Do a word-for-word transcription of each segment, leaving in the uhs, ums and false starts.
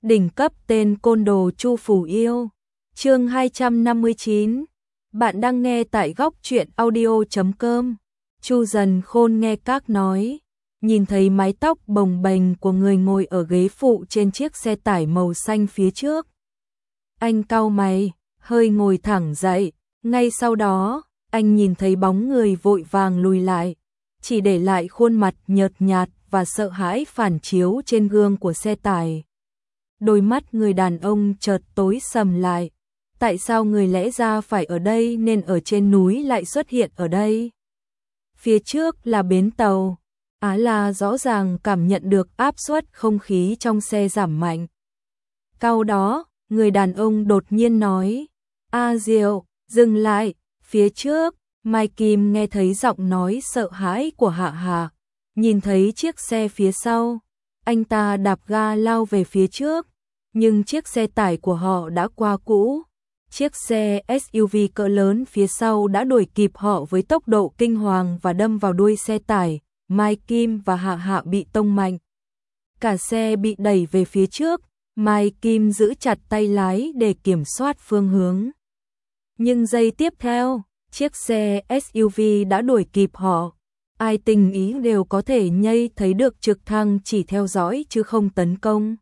Đỉnh cấp tên côn đồ Chu Phủ Yêu. Chương hai trăm năm mươi chín. Bạn đang nghe tại góc truyện audio chấm com. Chu Dần Khôn nghe các nói, nhìn thấy mái tóc bồng bềnh của người ngồi ở ghế phụ trên chiếc xe tải màu xanh phía trước. Anh cau mày, hơi ngồi thẳng dậy, ngay sau đó, anh nhìn thấy bóng người vội vàng lùi lại, chỉ để lại khuôn mặt nhợt nhạt và sợ hãi phản chiếu trên gương của xe tải. Đôi mắt người đàn ông chợt tối sầm lại. Tại sao người lẽ ra phải ở đây nên ở trên núi lại xuất hiện ở đây? Phía trước là bến tàu. Á La rõ ràng cảm nhận được áp suất không khí trong xe giảm mạnh. Cau đó, người đàn ông đột nhiên nói, A Diệu, dừng lại, phía trước. Mai Kim nghe thấy giọng nói sợ hãi của Hạ Hạ, nhìn thấy chiếc xe phía sau, anh ta đạp ga lao về phía trước, nhưng chiếc xe tải của họ đã quá cũ. Chiếc xe ét u vê cỡ lớn phía sau đã đuổi kịp họ với tốc độ kinh hoàng và đâm vào đuôi xe tải. Mai Kim và Hạ Hạ bị tông mạnh. Cả xe bị đẩy về phía trước, Mai Kim giữ chặt tay lái để kiểm soát phương hướng. Nhưng giây tiếp theo, chiếc xe ét u vê đã đuổi kịp họ. Ai tình ý đều có thể nhây thấy được trực thăng chỉ theo dõi chứ không tấn công.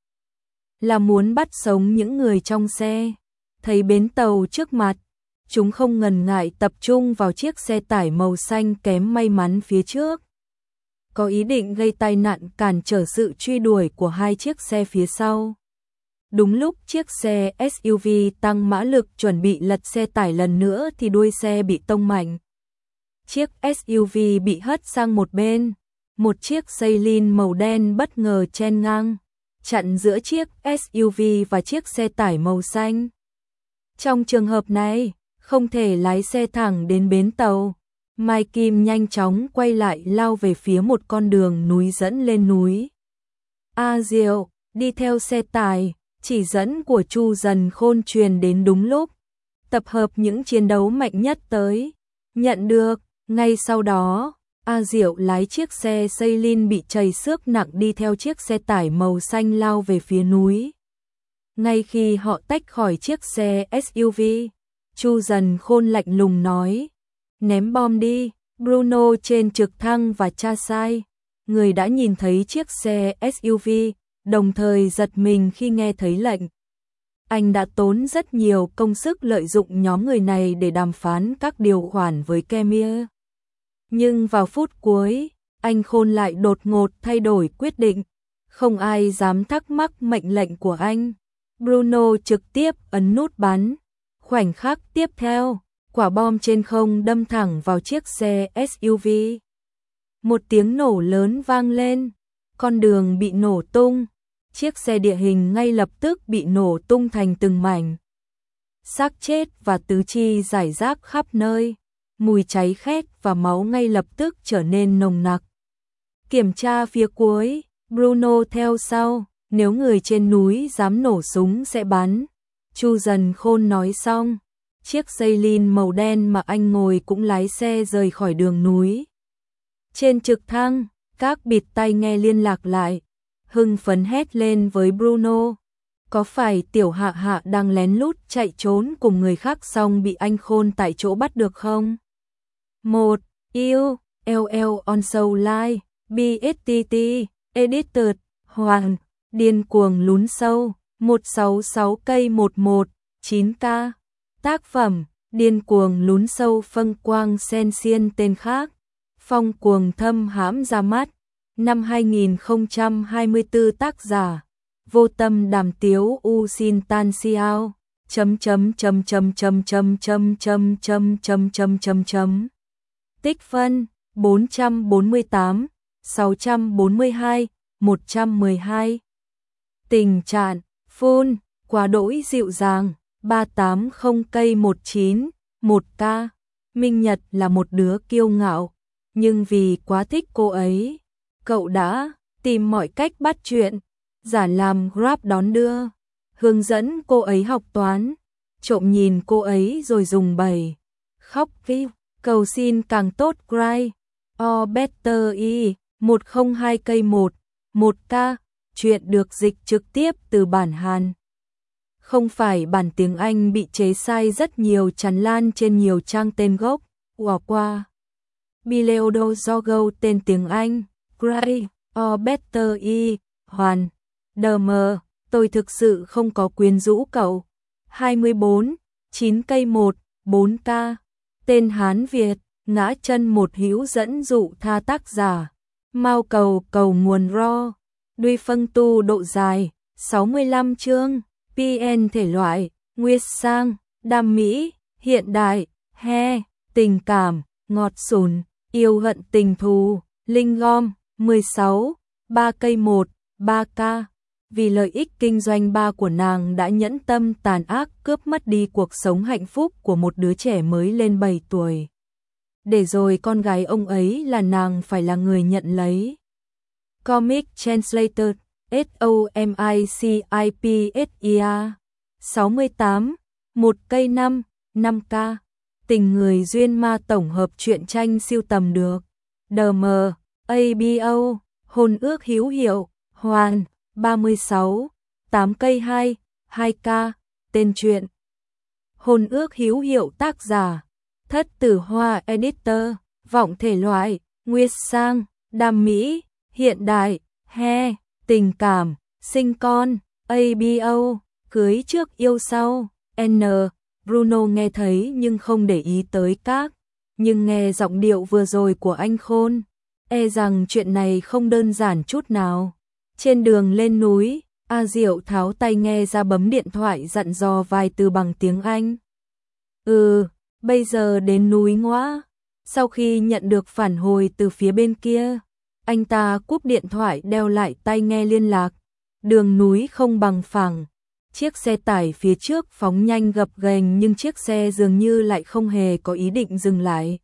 Là muốn bắt sống những người trong xe. Thấy bến tàu trước mặt, chúng không ngần ngại tập trung vào chiếc xe tải màu xanh kém may mắn phía trước. Có ý định gây tai nạn cản trở sự truy đuổi của hai chiếc xe phía sau. Đúng lúc chiếc xe ét u vê tăng mã lực chuẩn bị lật xe tải lần nữa thì đuôi xe bị tông mạnh. Chiếc ét u vê bị hất sang một bên, một chiếc Sailin màu đen bất ngờ chen ngang, chặn giữa chiếc ét u vê và chiếc xe tải màu xanh. Trong trường hợp này, không thể lái xe thẳng đến bến tàu. Mai Kim nhanh chóng quay lại lao về phía một con đường núi dẫn lên núi. A Diệu, đi theo xe tải, chỉ dẫn của Chu Dần Khôn truyền đến đúng lúc. Tập hợp những chiến đấu mạnh nhất tới. Nhận được, ngay sau đó, A Diệu lái chiếc xe Sailin bị trầy xước nặng đi theo chiếc xe tải màu xanh lao về phía núi. Ngay khi họ tách khỏi chiếc xe ét u vê, Chu Dần Khôn lạnh lùng nói, ném bom đi. Bruno trên trực thăng và Cha Sai, người đã nhìn thấy chiếc xe ét u vê, đồng thời giật mình khi nghe thấy lệnh. Anh đã tốn rất nhiều công sức lợi dụng nhóm người này để đàm phán các điều khoản với Kemir. Nhưng vào phút cuối, anh Khôn lại đột ngột thay đổi quyết định. Không ai dám thắc mắc mệnh lệnh của anh. Bruno trực tiếp ấn nút bắn. Khoảnh khắc tiếp theo, quả bom trên không đâm thẳng vào chiếc xe ét u vê. Một tiếng nổ lớn vang lên, con đường bị nổ tung, chiếc xe địa hình ngay lập tức bị nổ tung thành từng mảnh. Xác chết và tứ chi rải rác khắp nơi, mùi cháy khét và máu ngay lập tức trở nên nồng nặc. Kiểm tra phía cuối, Bruno theo sau, nếu người trên núi dám nổ súng sẽ bắn. Chu Dần Khôn nói xong, chiếc Sailin màu đen mà anh ngồi cũng lái xe rời khỏi đường núi. Trên trực thăng, các bịt tai nghe liên lạc lại, hưng phấn hét lên với Bruno. Có phải Tiểu Hạ Hạ đang lén lút chạy trốn cùng người khác xong bị anh Khôn tại chỗ bắt được không? một. Yêu, L L on show live, B S T T, Edited, Hoàng, điên cuồng lún sâu, một sáu sáu cây một một, chín K. Tác phẩm, điên cuồng lún sâu phân quang sen xiên tên khác. Phong cuồng thâm hãm ra mắt. Năm hai nghìn không trăm hai mươi tư tác giả. Vô tâm đàm tiếu u xin tan xiao. Chấm chấm chấm chấm chấm chấm chấm chấm chấm chấm chấm chấm chấm. Tích phân, bốn trăm bốn mươi tám, sáu trăm bốn mươi hai, một trăm mười hai. Tình trạng, phun, quá đỗi dịu dàng, ba tám không cây một chín, một K. Minh Nhật là một đứa kiêu ngạo, nhưng vì quá thích cô ấy, cậu đã tìm mọi cách bắt chuyện, giả làm Grab đón đưa, hướng dẫn cô ấy học toán, trộm nhìn cô ấy rồi dùng bày, khóc vi, cầu xin càng tốt cry, or better e, một không hai cây một, một K, Chuyện được dịch trực tiếp từ bản Hàn. Không phải bản tiếng Anh bị chế sai rất nhiều tràn lan trên nhiều trang tên gốc. Quả qua. Bileodo Zogo tên tiếng Anh. Gray, or Better E, Hoàn. Đờ mờ, tôi thực sự không có quyến rũ cậu. hai mươi bốn, chín cây một, bốn k. Tên Hán Việt, ngã chân một hữu dẫn dụ tha tác giả. Mao cầu cầu nguồn ro. Duy phân tu độ dài, sáu mươi lăm chương. pê en thể loại, Nguyệt sang, đam mỹ, hiện đại, he, tình cảm, ngọt sùn, yêu hận tình thù, linh gom, mười sáu, ba cây một, ba k. Vì lợi ích kinh doanh ba của nàng đã nhẫn tâm tàn ác cướp mất đi cuộc sống hạnh phúc của một đứa trẻ mới lên bảy tuổi. Để rồi con gái ông ấy là nàng phải là người nhận lấy. Comic Translator, S O M I C I P S I A, sáu mươi tám, một cây năm, năm k. Tình người duyên ma tổng hợp truyện tranh siêu tầm được. đê em, A B O, hôn ước hữu hiệu, Hoàn, ba mươi sáu, tám cây hai, hai k. Tên truyện. Hôn ước hữu hiệu tác giả. Thất Tử Hoa Editor, vọng thể loại, Nguyệt sang, đam mỹ, hiện đại, he, tình cảm, sinh con, A B O, cưới trước yêu sau, N. Bruno nghe thấy nhưng không để ý tới các, nhưng nghe giọng điệu vừa rồi của anh Khôn, e rằng chuyện này không đơn giản chút nào. Trên đường lên núi, A Diệu tháo tay nghe ra bấm điện thoại dặn dò vài từ bằng tiếng Anh. Ừ, bây giờ đến núi Ngoã. Sau khi nhận được phản hồi từ phía bên kia, anh ta cúp điện thoại đeo lại tai nghe liên lạc. Đường núi không bằng phẳng. Chiếc xe tải phía trước phóng nhanh gập ghềnh nhưng chiếc xe dường như lại không hề có ý định dừng lại.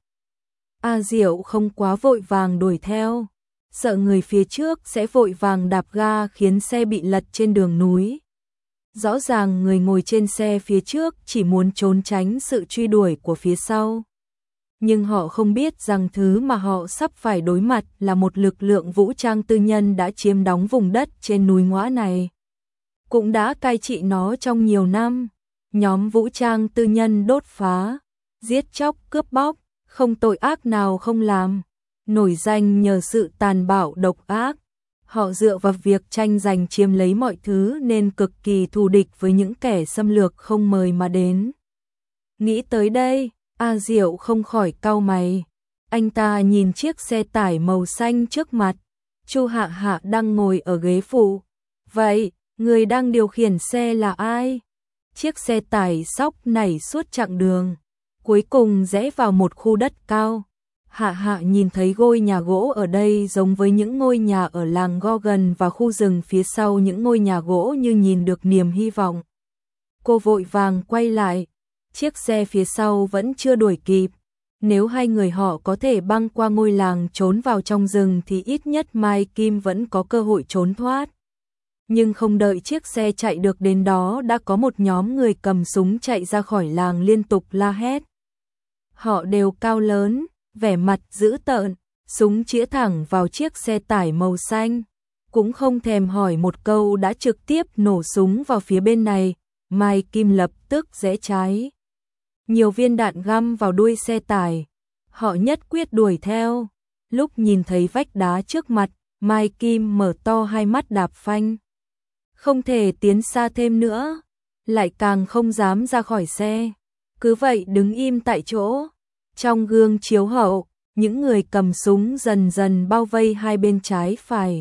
A Diệu không quá vội vàng đuổi theo, sợ người phía trước sẽ vội vàng đạp ga khiến xe bị lật trên đường núi. Rõ ràng người ngồi trên xe phía trước chỉ muốn trốn tránh sự truy đuổi của phía sau. Nhưng họ không biết rằng thứ mà họ sắp phải đối mặt là một lực lượng vũ trang tư nhân đã chiếm đóng vùng đất trên núi Ngoã này. Cũng đã cai trị nó trong nhiều năm. Nhóm vũ trang tư nhân đốt phá, giết chóc cướp bóc, không tội ác nào không làm. Nổi danh nhờ sự tàn bạo độc ác. Họ dựa vào việc tranh giành chiếm lấy mọi thứ nên cực kỳ thù địch với những kẻ xâm lược không mời mà đến. Nghĩ tới đây, A Diệu không khỏi cau mày. Anh ta nhìn chiếc xe tải màu xanh trước mặt. Chu Hạ Hạ đang ngồi ở ghế phụ. Vậy, người đang điều khiển xe là ai? Chiếc xe tải xóc nảy suốt chặng đường, cuối cùng rẽ vào một khu đất cao. Hạ Hạ nhìn thấy ngôi nhà gỗ ở đây giống với những ngôi nhà ở làng Gorgon và khu rừng phía sau những ngôi nhà gỗ như nhìn được niềm hy vọng. Cô vội vàng quay lại, chiếc xe phía sau vẫn chưa đuổi kịp. Nếu hai người họ có thể băng qua ngôi làng trốn vào trong rừng thì ít nhất Mai Kim vẫn có cơ hội trốn thoát. Nhưng không đợi chiếc xe chạy được đến đó đã có một nhóm người cầm súng chạy ra khỏi làng liên tục la hét. Họ đều cao lớn, vẻ mặt dữ tợn, súng chĩa thẳng vào chiếc xe tải màu xanh. Cũng không thèm hỏi một câu đã trực tiếp nổ súng vào phía bên này, Mai Kim lập tức rẽ trái. Nhiều viên đạn găm vào đuôi xe tải. Họ nhất quyết đuổi theo. Lúc nhìn thấy vách đá trước mặt, Mai Kim mở to hai mắt đạp phanh. Không thể tiến xa thêm nữa, lại càng không dám ra khỏi xe. Cứ vậy đứng im tại chỗ. Trong gương chiếu hậu, những người cầm súng dần dần bao vây hai bên trái phải.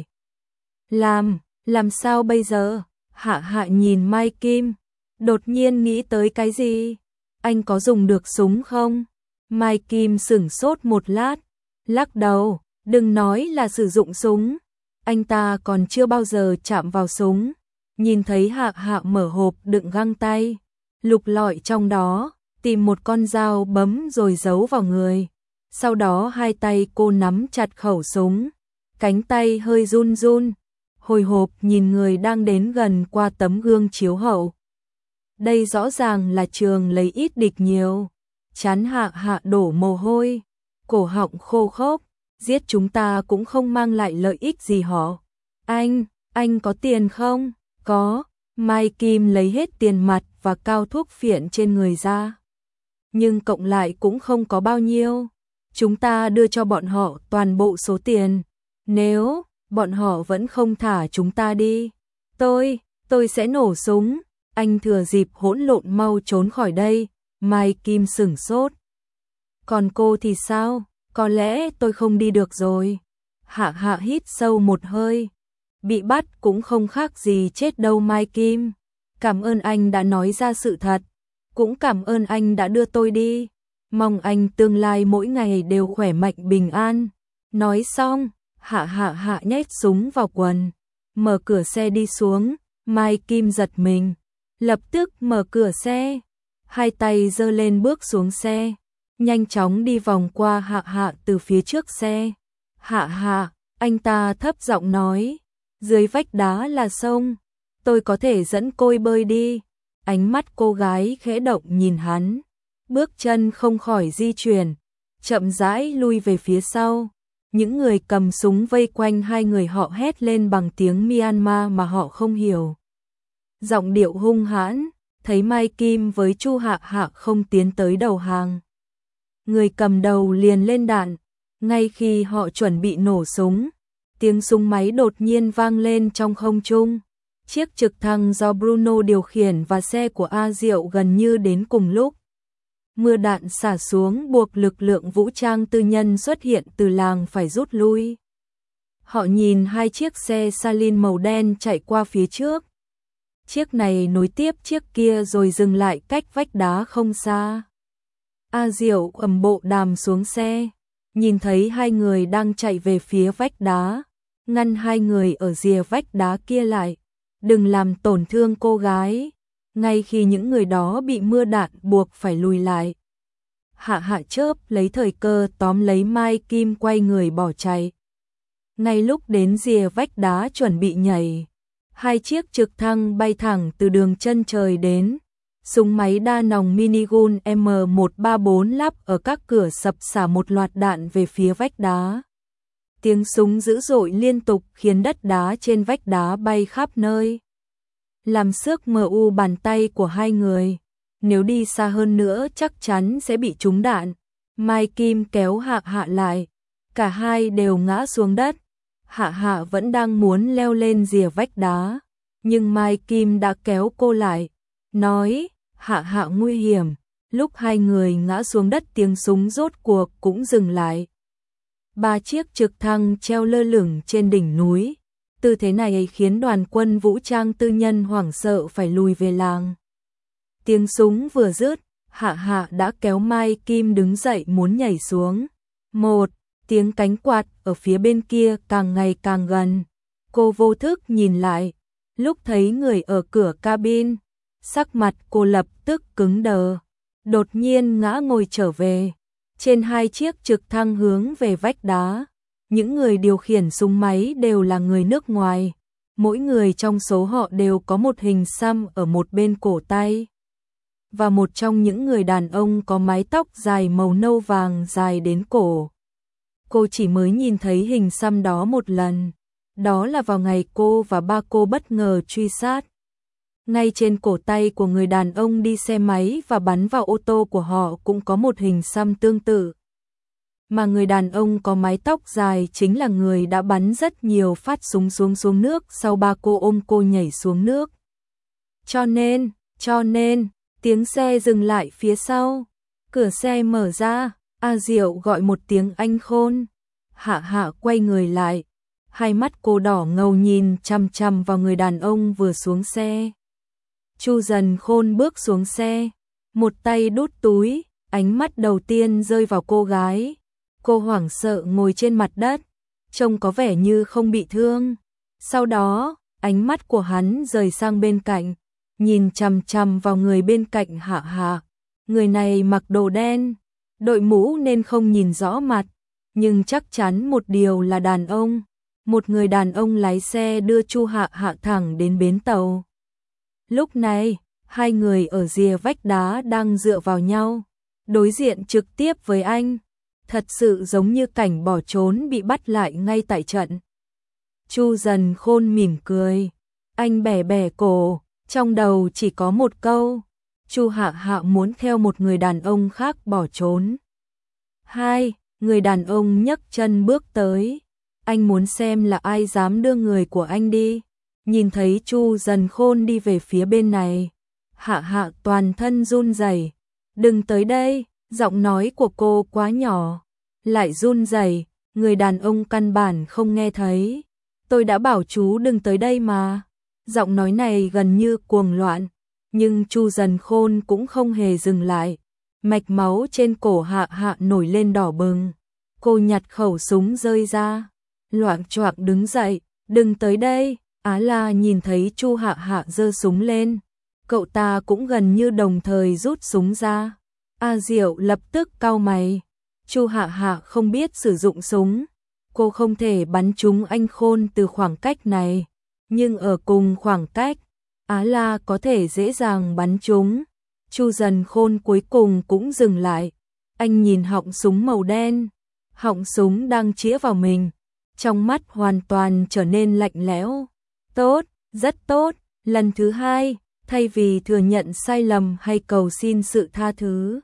Làm, làm sao bây giờ? Hạ Hạ nhìn Mai Kim, đột nhiên nghĩ tới cái gì? Anh có dùng được súng không? Mai Kim sửng sốt một lát, lắc đầu, đừng nói là sử dụng súng. Anh ta còn chưa bao giờ chạm vào súng. Nhìn thấy Hạ Hạ mở hộp đựng găng tay, lục lọi trong đó, tìm một con dao bấm rồi giấu vào người. Sau đó hai tay cô nắm chặt khẩu súng, cánh tay hơi run run, hồi hộp nhìn người đang đến gần qua tấm gương chiếu hậu. Đây rõ ràng là trường lấy ít địch nhiều. Chán Hạ Hạ đổ mồ hôi, cổ họng khô khốc, giết chúng ta cũng không mang lại lợi ích gì hả? Anh, Anh có tiền không? Có. Mai Kim lấy hết tiền mặt và cao thuốc phiện trên người ra. Nhưng cộng lại cũng không có bao nhiêu. Chúng ta đưa cho bọn họ toàn bộ số tiền. Nếu bọn họ vẫn không thả chúng ta đi, tôi, tôi sẽ nổ súng. Anh thừa dịp hỗn lộn mau trốn khỏi đây. Mai Kim sửng sốt. Còn cô thì sao? Có lẽ tôi không đi được rồi. Hạ Hạ hít sâu một hơi. Bị bắt cũng không khác gì chết đâu Mai Kim. Cảm ơn anh đã nói ra sự thật. Cũng cảm ơn anh đã đưa tôi đi. Mong anh tương lai mỗi ngày đều khỏe mạnh bình an. Nói xong, Hạ Hạ Hạ nhét súng vào quần. Mở cửa xe đi xuống. Mai Kim giật mình. Lập tức mở cửa xe. Hai tay giơ lên bước xuống xe. Nhanh chóng đi vòng qua Hạ Hạ từ phía trước xe. Hạ Hạ, anh ta thấp giọng nói. Dưới vách đá là sông. Tôi có thể dẫn cô bơi đi. Ánh mắt cô gái khẽ động nhìn hắn. Bước chân không khỏi di chuyển. Chậm rãi lui về phía sau. Những người cầm súng vây quanh hai người họ hét lên bằng tiếng Myanmar mà họ không hiểu. Giọng điệu hung hãn. Thấy Mai Kim với Chu Hạ Hạ không tiến tới đầu hàng. Người cầm đầu liền lên đạn. Ngay khi họ chuẩn bị nổ súng, tiếng súng máy đột nhiên vang lên trong không trung. Chiếc trực thăng do Bruno điều khiển và xe của A Diệu gần như đến cùng lúc. Mưa đạn xả xuống buộc lực lượng vũ trang tư nhân xuất hiện từ làng phải rút lui. Họ nhìn hai chiếc xe Salin màu đen chạy qua phía trước. Chiếc này nối tiếp chiếc kia rồi dừng lại cách vách đá không xa. A Diệu ầm bộ đàm xuống xe, nhìn thấy hai người đang chạy về phía vách đá, ngăn hai người ở rìa vách đá kia lại, đừng làm tổn thương cô gái. Ngay khi những người đó bị mưa đạn buộc phải lùi lại, Hạ Hạ chớp lấy thời cơ tóm lấy Mai Kim quay người bỏ chạy. Ngay lúc đến rìa vách đá chuẩn bị nhảy, hai chiếc trực thăng bay thẳng từ đường chân trời đến. Súng máy đa nòng minigun M một ba bốn lắp ở các cửa sập xả một loạt đạn về phía vách đá. Tiếng súng dữ dội liên tục khiến đất đá trên vách đá bay khắp nơi, làm xước mờ u bàn tay của hai người. Nếu đi xa hơn nữa chắc chắn sẽ bị trúng đạn. Mai Kim kéo Hạ Hạ lại, cả hai đều ngã xuống đất. Hạ Hạ vẫn đang muốn leo lên rìa vách đá, nhưng Mai Kim đã kéo cô lại, nói: Hạ Hạ nguy hiểm. Lúc hai người ngã xuống đất tiếng súng rốt cuộc cũng dừng lại. Ba chiếc trực thăng treo lơ lửng trên đỉnh núi. Tư thế này khiến đoàn quân vũ trang tư nhân hoảng sợ phải lùi về làng. Tiếng súng vừa dứt, Hạ Hạ đã kéo Mai Kim đứng dậy muốn nhảy xuống. Một tiếng cánh quạt ở phía bên kia càng ngày càng gần. Cô vô thức nhìn lại, lúc thấy người ở cửa cabin, sắc mặt cô lập tức cứng đờ, đột nhiên ngã ngồi trở về. Trên hai chiếc trực thăng hướng về vách đá, những người điều khiển súng máy đều là người nước ngoài. Mỗi người trong số họ đều có một hình xăm ở một bên cổ tay. Và một trong những người đàn ông có mái tóc dài màu nâu vàng dài đến cổ. Cô chỉ mới nhìn thấy hình xăm đó một lần. Đó là vào ngày cô và ba cô bất ngờ truy sát. Ngay trên cổ tay của người đàn ông đi xe máy và bắn vào ô tô của họ cũng có một hình xăm tương tự. Mà người đàn ông có mái tóc dài chính là người đã bắn rất nhiều phát súng xuống xuống nước sau ba cô ôm cô nhảy xuống nước. Cho nên, cho nên, tiếng xe dừng lại phía sau. Cửa xe mở ra, A Diệu gọi một tiếng anh khôn. Hạ Hạ quay người lại. Hai mắt cô đỏ ngầu nhìn chằm chằm vào người đàn ông vừa xuống xe. Chu Dần Khôn bước xuống xe, một tay đút túi, ánh mắt đầu tiên rơi vào cô gái. Cô hoảng sợ ngồi trên mặt đất, trông có vẻ như không bị thương. Sau đó, ánh mắt của hắn rời sang bên cạnh, nhìn chằm chằm vào người bên cạnh Hạ Hạ. Người này mặc đồ đen, đội mũ nên không nhìn rõ mặt, nhưng chắc chắn một điều là đàn ông. Một người đàn ông lái xe đưa Chu Hạ Hạ thẳng đến bến tàu. Lúc này, hai người ở rìa vách đá đang dựa vào nhau, đối diện trực tiếp với anh. Thật sự giống như cảnh bỏ trốn bị bắt lại ngay tại trận. Chu Dần Khôn mỉm cười, anh bẻ bẻ cổ, trong đầu chỉ có một câu, Chu Hạ Hạ muốn theo một người đàn ông khác bỏ trốn. Hai, người đàn ông nhấc chân bước tới, anh muốn xem là ai dám đưa người của anh đi. Nhìn thấy Chu Dần Khôn đi về phía bên này, Hạ Hạ toàn thân run rẩy. Đừng tới đây, giọng nói của cô quá nhỏ, lại run rẩy, người đàn ông căn bản không nghe thấy. Tôi đã bảo chú đừng tới đây mà. Giọng nói này gần như cuồng loạn, nhưng Chu Dần Khôn cũng không hề dừng lại. Mạch máu trên cổ Hạ Hạ nổi lên đỏ bừng. Cô nhặt khẩu súng rơi ra, loạng choạng đứng dậy, đừng tới đây. Á La nhìn thấy Chu Hạ Hạ giơ súng lên, cậu ta cũng gần như đồng thời rút súng ra. A Diệu lập tức cau mày, Chu Hạ Hạ không biết sử dụng súng, cô không thể bắn trúng anh Khôn từ khoảng cách này, nhưng ở cùng khoảng cách, Á La có thể dễ dàng bắn trúng. Chu Dần Khôn cuối cùng cũng dừng lại, anh nhìn họng súng màu đen, họng súng đang chĩa vào mình, trong mắt hoàn toàn trở nên lạnh lẽo. Tốt, rất tốt, lần thứ hai, thay vì thừa nhận sai lầm hay cầu xin sự tha thứ,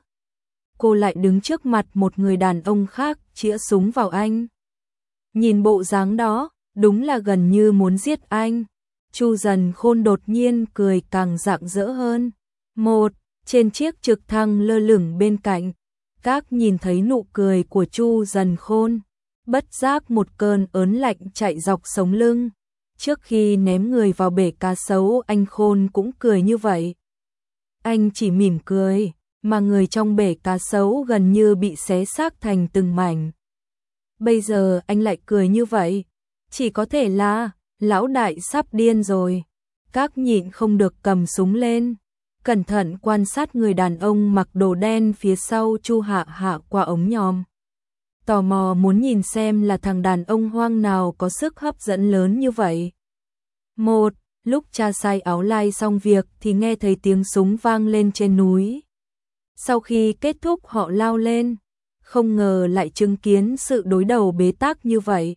cô lại đứng trước mặt một người đàn ông khác chĩa súng vào anh. Nhìn bộ dáng đó, đúng là gần như muốn giết anh. Chu Dần Khôn đột nhiên cười càng rạng rỡ hơn. Một, trên chiếc trực thăng lơ lửng bên cạnh, các nhìn thấy nụ cười của Chu Dần Khôn, bất giác một cơn ớn lạnh chạy dọc sống lưng. Trước khi ném người vào bể cá sấu anh Khôn cũng cười như vậy. Anh chỉ mỉm cười, mà người trong bể cá sấu gần như bị xé xác thành từng mảnh. Bây giờ anh lại cười như vậy, chỉ có thể là lão đại sắp điên rồi. Các nhịn không được cầm súng lên, cẩn thận quan sát người đàn ông mặc đồ đen phía sau Chu Hạ Hạ qua ống nhòm. Tò mò muốn nhìn xem là thằng đàn ông hoang nào có sức hấp dẫn lớn như vậy. Một, lúc cha sai áo lai xong việc thì nghe thấy tiếng súng vang lên trên núi. Sau khi kết thúc họ lao lên, không ngờ lại chứng kiến sự đối đầu bế tắc như vậy.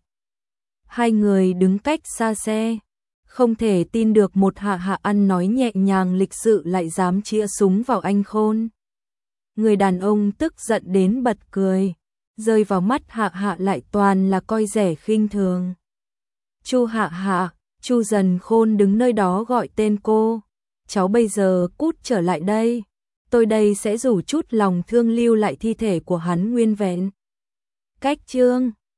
Hai người đứng cách xa xe, không thể tin được một Hạ Hạ ăn nói nhẹ nhàng lịch sự lại dám chĩa súng vào anh Khôn. Người đàn ông tức giận đến bật cười, rơi vào mắt Hạ Hạ lại toàn là coi rẻ khinh thường. Chu Hạ Hạ, Chu Dần Khôn đứng nơi đó gọi tên cô. Cháu bây giờ cút trở lại đây. Tôi đây sẽ rủ chút lòng thương lưu lại thi thể của hắn nguyên vẹn. Cách chương